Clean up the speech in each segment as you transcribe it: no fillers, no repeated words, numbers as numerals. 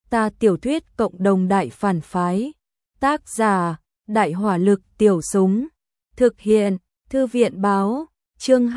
Ta tiểu thuyết cộng đồng đại phản phái. Tác giả: Đại hỏa lực tiểu súng. Thực hiện: Thư viện báo. Chương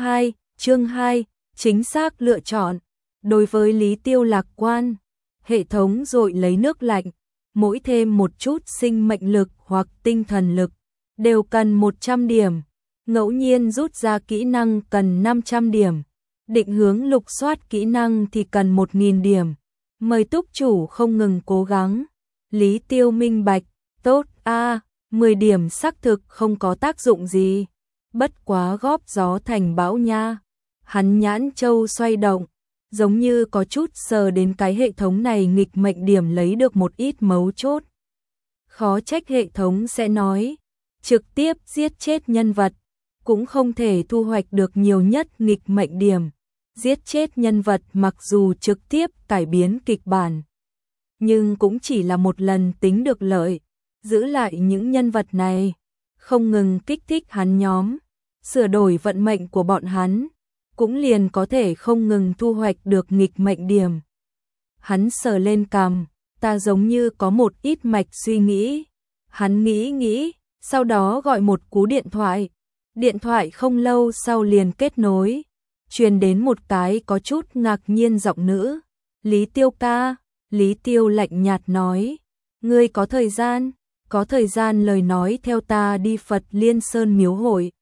2, chính xác lựa chọn. Đối với Lý Tiêu lạc quan, hệ thống dội lấy nước lạnh, mỗi thêm một chút sinh mệnh lực hoặc tinh thần lực, đều cần 100 điểm. Ngẫu nhiên rút ra kỹ năng cần 500 điểm. Định hướng lục soát kỹ năng thì cần 1000 điểm. Mời túc chủ không ngừng cố gắng. Lý Tiêu minh bạch, tốt a, 10 điểm xác thực không có tác dụng gì. Bất quá góp gió thành bão nha. Hắn nhãn châu xoay động, giống như có chút sờ đến cái hệ thống này nghịch mệnh điểm lấy được một ít mấu chốt. Khó trách hệ thống sẽ nói, trực tiếp giết chết nhân vật, cũng không thể thu hoạch được nhiều nhất nghịch mệnh điểm. Giết chết nhân vật mặc dù trực tiếp cải biến kịch bản, nhưng cũng chỉ là một lần tính được lợi. Giữ lại những nhân vật này, không ngừng kích thích hắn nhóm, sửa đổi vận mệnh của bọn hắn, cũng liền có thể không ngừng thu hoạch được nghịch mệnh điểm. Hắn sờ lên cằm, ta giống như có một ít mạch suy nghĩ. Hắn nghĩ, sau đó gọi một cú điện thoại. Điện thoại không lâu sau liền kết nối, truyền đến một cái có chút ngạc nhiên giọng nữ. Lý Tiêu ca. Lý Tiêu lạnh nhạt nói, ngươi có thời gian? Có thời gian lời nói theo ta đi Phật Liên Sơn miếu hội.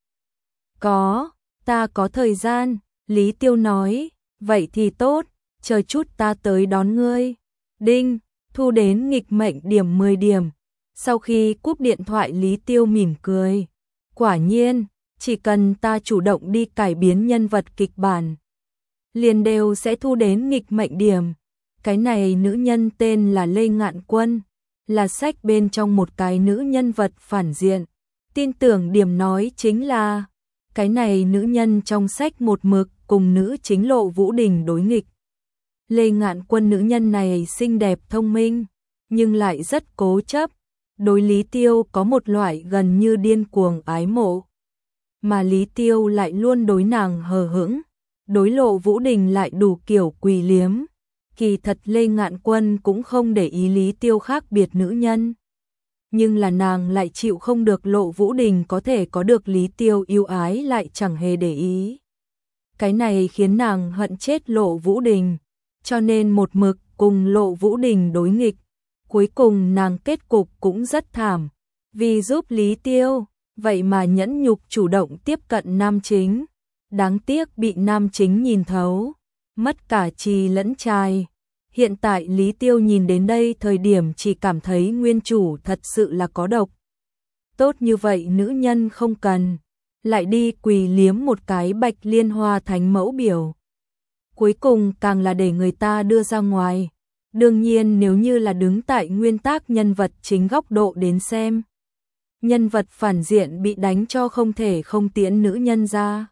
Có, ta có thời gian. Lý Tiêu nói, vậy thì tốt, chờ chút ta tới đón ngươi. Đinh, thu đến nghịch mệnh điểm 10 điểm. Sau khi cúp điện thoại Lý Tiêu mỉm cười. Quả nhiên, chỉ cần ta chủ động đi cải biến nhân vật kịch bản, liền đều sẽ thu đến nghịch mệnh điểm. Cái này nữ nhân tên là Lê Ngạn Quân, là sách bên trong một cái nữ nhân vật phản diện. Tin tưởng điểm nói chính là, cái này nữ nhân trong sách một mực cùng nữ chính Lộ Vũ Đình đối nghịch. Lê Ngạn Quân nữ nhân này xinh đẹp thông minh, nhưng lại rất cố chấp. Đối Lý Tiêu có một loại gần như điên cuồng ái mộ, mà Lý Tiêu lại luôn đối nàng hờ hững. Đối Lộ Vũ Đình lại đủ kiểu quỳ liếm. Kỳ thật Lê Ngạn Quân cũng không để ý Lý Tiêu khác biệt nữ nhân, nhưng là nàng lại chịu không được Lộ Vũ Đình có thể có được Lý Tiêu yêu ái lại chẳng hề để ý. Cái này khiến nàng hận chết Lộ Vũ Đình, cho nên một mực cùng Lộ Vũ Đình đối nghịch. Cuối cùng nàng kết cục cũng rất thảm, vì giúp Lý Tiêu, vậy mà nhẫn nhục chủ động tiếp cận nam chính. Đáng tiếc bị nam chính nhìn thấu, mất cả trì lẫn trai. Hiện tại Lý Tiêu nhìn đến đây thời điểm chỉ cảm thấy nguyên chủ thật sự là có độc. Tốt như vậy nữ nhân không cần, lại đi quỳ liếm một cái Bạch Liên Hoa thánh mẫu biểu. Cuối cùng càng là để người ta đưa ra ngoài. Đương nhiên nếu như là đứng tại nguyên tắc nhân vật chính góc độ đến xem, nhân vật phản diện bị đánh cho không thể không tiễn nữ nhân ra.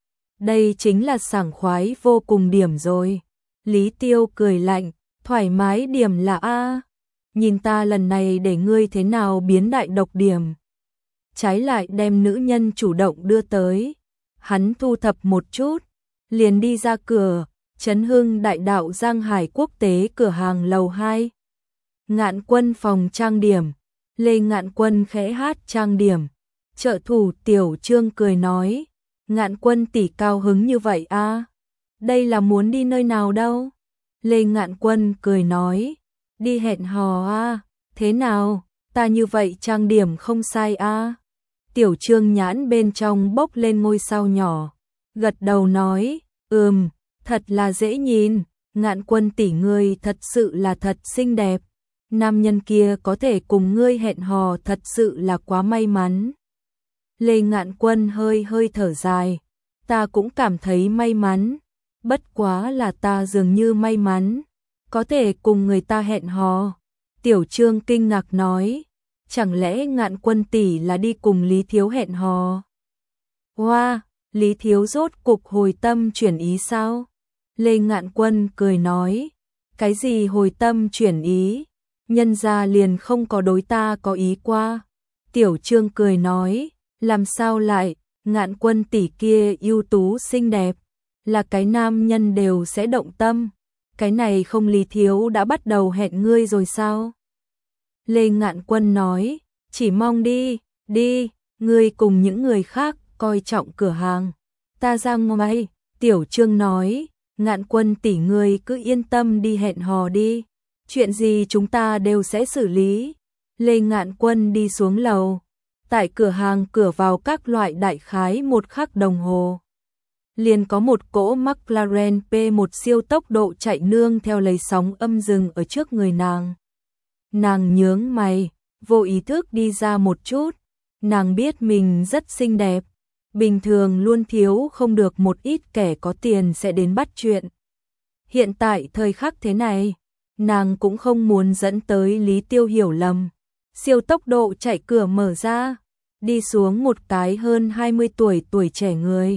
Đây chính là sảng khoái vô cùng điểm rồi. Lý Tiêu cười lạnh, thoải mái điểm là A. Nhìn ta lần này để ngươi thế nào biến đại độc điểm. Trái lại đem nữ nhân chủ động đưa tới. Hắn thu thập một chút, liền đi ra cửa. Trấn Hưng Đại Đạo Giang Hải Quốc tế cửa hàng lầu 2. Ngạn Quân phòng trang điểm. Lê Ngạn Quân khẽ hát trang điểm. Trợ thủ Tiểu Trương cười nói, Ngạn Quân tỷ cao hứng như vậy a? Đây là muốn đi nơi nào đâu? Lê Ngạn Quân cười nói, đi hẹn hò a, thế nào, ta như vậy trang điểm không sai a? Tiểu Trương nhãn bên trong bốc lên ngôi sao nhỏ, gật đầu nói, thật là dễ nhìn, Ngạn Quân tỷ ngươi thật sự là thật xinh đẹp. Nam nhân kia có thể cùng ngươi hẹn hò thật sự là quá may mắn. Lê Ngạn Quân hơi thở dài, ta cũng cảm thấy may mắn, bất quá là ta dường như may mắn, có thể cùng người ta hẹn hò. Tiểu Trương kinh ngạc nói, chẳng lẽ Ngạn Quân tỷ là đi cùng Lý Thiếu hẹn hò? Hoa, Lý Thiếu rốt cục hồi tâm chuyển ý sao? Lê Ngạn Quân cười nói, cái gì hồi tâm chuyển ý, nhân gia liền không có đối ta có ý qua. Tiểu Trương cười nói, làm sao lại, Ngạn Quân tỷ kia ưu tú xinh đẹp, là cái nam nhân đều sẽ động tâm. cái này không Lý Thiếu đã bắt đầu hẹn ngươi rồi sao? Lê Ngạn Quân nói, chỉ mong đi, ngươi cùng những người khác coi trọng cửa hàng. Ta ra ngoài, Tiểu Trương nói, Ngạn Quân tỷ ngươi cứ yên tâm đi hẹn hò đi. Chuyện gì chúng ta đều sẽ xử lý. Lê Ngạn Quân đi xuống lầu. Tại cửa hàng cửa vào các loại đại khái 1 khắc đồng hồ. Liền có một cỗ McLaren P1 siêu tốc độ chạy nương theo lấy sóng âm dừng ở trước người nàng. Nàng nhướng mày, vô ý thức đi ra một chút. Nàng biết mình rất xinh đẹp. Bình thường luôn thiếu không được một ít kẻ có tiền sẽ đến bắt chuyện. Hiện tại thời khắc thế này, nàng cũng không muốn dẫn tới Lý Tiêu hiểu lầm. Siêu tốc độ chạy cửa mở ra, đi xuống một cái hơn 20 tuổi trẻ người,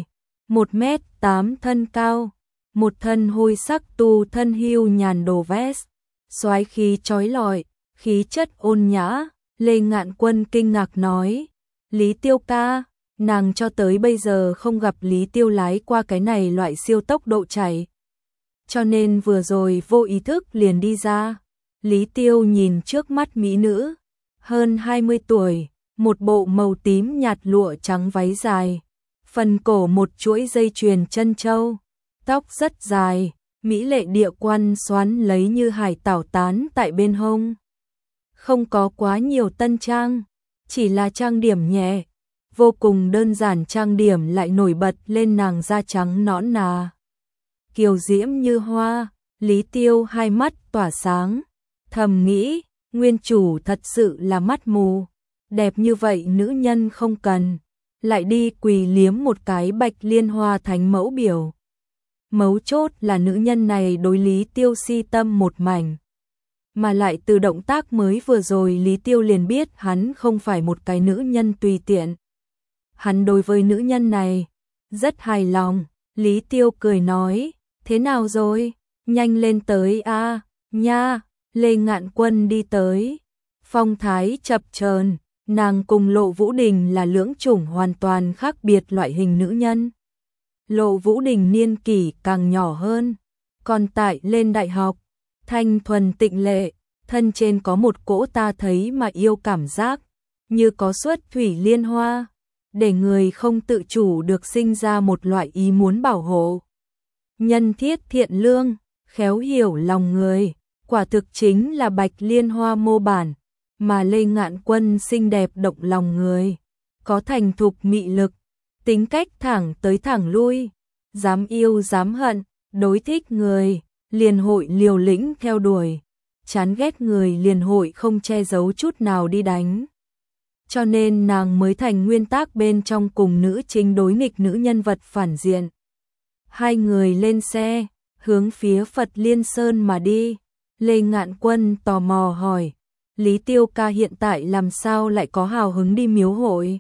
1m8 thân cao, một thân hôi sắc tu thân hưu nhàn đồ vest, soái khí chói lọi, khí chất ôn nhã. Lê Ngạn Quân kinh ngạc nói, Lý Tiêu ca, nàng cho tới bây giờ không gặp Lý Tiêu lái qua cái này loại siêu tốc độ chạy. Cho nên vừa rồi vô ý thức liền đi ra. Lý Tiêu nhìn trước mắt mỹ nữ, hơn 20 tuổi, một bộ màu tím nhạt lụa trắng váy dài, phần cổ một chuỗi dây chuyền chân châu, tóc rất dài, mỹ lệ địa quan xoắn lấy như hải tảo tán tại bên hông. Không có quá nhiều tân trang, chỉ là trang điểm nhẹ, vô cùng đơn giản trang điểm lại nổi bật lên nàng da trắng nõn nà. Kiều diễm như hoa, Lý Tiêu hai mắt tỏa sáng, thầm nghĩ, nguyên chủ thật sự là mắt mù, đẹp như vậy nữ nhân không cần, lại đi quỳ liếm một cái Bạch Liên Hoa thánh mẫu biểu. Mấu chốt là nữ nhân này đối Lý Tiêu si tâm một mảnh, mà lại từ động tác mới vừa rồi Lý Tiêu liền biết hắn không phải một cái nữ nhân tùy tiện. Hắn đối với nữ nhân này rất hài lòng. Lý Tiêu cười nói, thế nào rồi, nhanh lên tới a nha. Lê Ngạn Quân đi tới, phong thái chập chờn, nàng cùng Lộ Vũ Đình là lưỡng chủng hoàn toàn khác biệt loại hình nữ nhân. Lộ Vũ Đình niên kỷ càng nhỏ hơn, còn tại lên đại học, thanh thuần tịnh lệ, thân trên có một cỗ ta thấy mà yêu cảm giác, như có xuất thủy liên hoa, để người không tự chủ được sinh ra một loại ý muốn bảo hộ. Nhân thiết thiện lương, khéo hiểu lòng người, quả thực chính là Bạch Liên Hoa mô bản, mà Lê Ngạn Quân xinh đẹp động lòng người, có thành thục mị lực, tính cách thẳng tới thẳng lui, dám yêu dám hận, đối thích người, liền hội liều lĩnh theo đuổi, chán ghét người liền hội không che giấu chút nào đi đánh. Cho nên nàng mới thành nguyên tắc bên trong cùng nữ chính đối nghịch nữ nhân vật phản diện. Hai người lên xe, hướng phía Phật Liên Sơn mà đi. Lê Ngạn Quân tò mò hỏi, Lý Tiêu ca hiện tại làm sao lại có hào hứng đi miếu hội?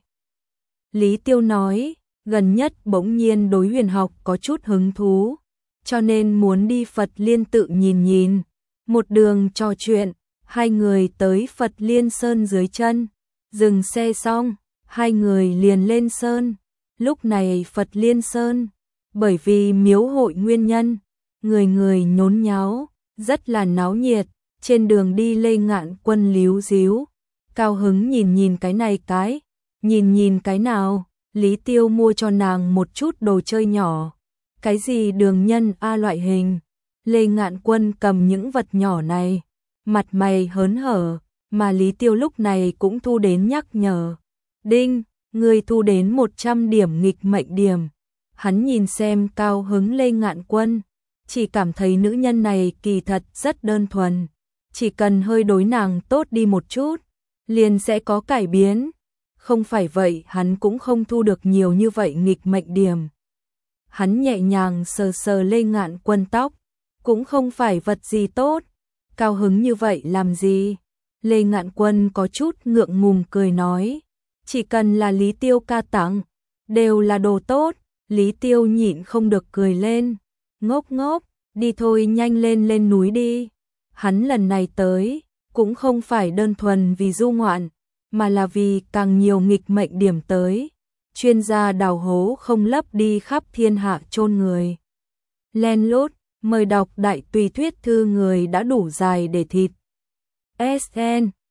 Lý Tiêu nói, gần nhất bỗng nhiên đối huyền học có chút hứng thú, cho nên muốn đi Phật Liên tự nhìn nhìn. Một đường trò chuyện, hai người tới Phật Liên Sơn dưới chân, dừng xe xong, hai người liền lên sơn. Lúc này Phật Liên Sơn, bởi vì miếu hội nguyên nhân, người người nhốn nháo, rất là náo nhiệt. Trên đường đi Lê Ngạn Quân líu díu, cao hứng nhìn cái này cái, nhìn cái nào. Lý Tiêu mua cho nàng một chút đồ chơi nhỏ, cái gì đường nhân a loại hình. Lê Ngạn Quân cầm những vật nhỏ này, mặt mày hớn hở, mà Lý Tiêu lúc này cũng thu đến nhắc nhở. Đinh, người thu đến 100 điểm nghịch mệnh điểm. Hắn nhìn xem cao hứng Lê Ngạn Quân, chỉ cảm thấy nữ nhân này kỳ thật rất đơn thuần, chỉ cần hơi đối nàng tốt đi một chút, liền sẽ có cải biến. Không phải vậy hắn cũng không thu được nhiều như vậy nghịch mệnh điểm. Hắn nhẹ nhàng sờ sờ Lê Ngạn Quân tóc, cũng không phải vật gì tốt, cao hứng như vậy làm gì? Lê Ngạn Quân có chút ngượng ngùng cười nói, chỉ cần là Lý Tiêu ca tặng, đều là đồ tốt. Lý Tiêu nhịn không được cười lên, ngốc ngốc, đi thôi nhanh lên núi đi. Hắn lần này tới, cũng không phải đơn thuần vì du ngoạn, mà là vì càng nhiều nghịch mệnh điểm tới. Chuyên gia đào hố không lấp đi khắp thiên hạ chôn người. Len lút, Mời đọc đại tùy thuyết thư người đã đủ dài để thịt. SN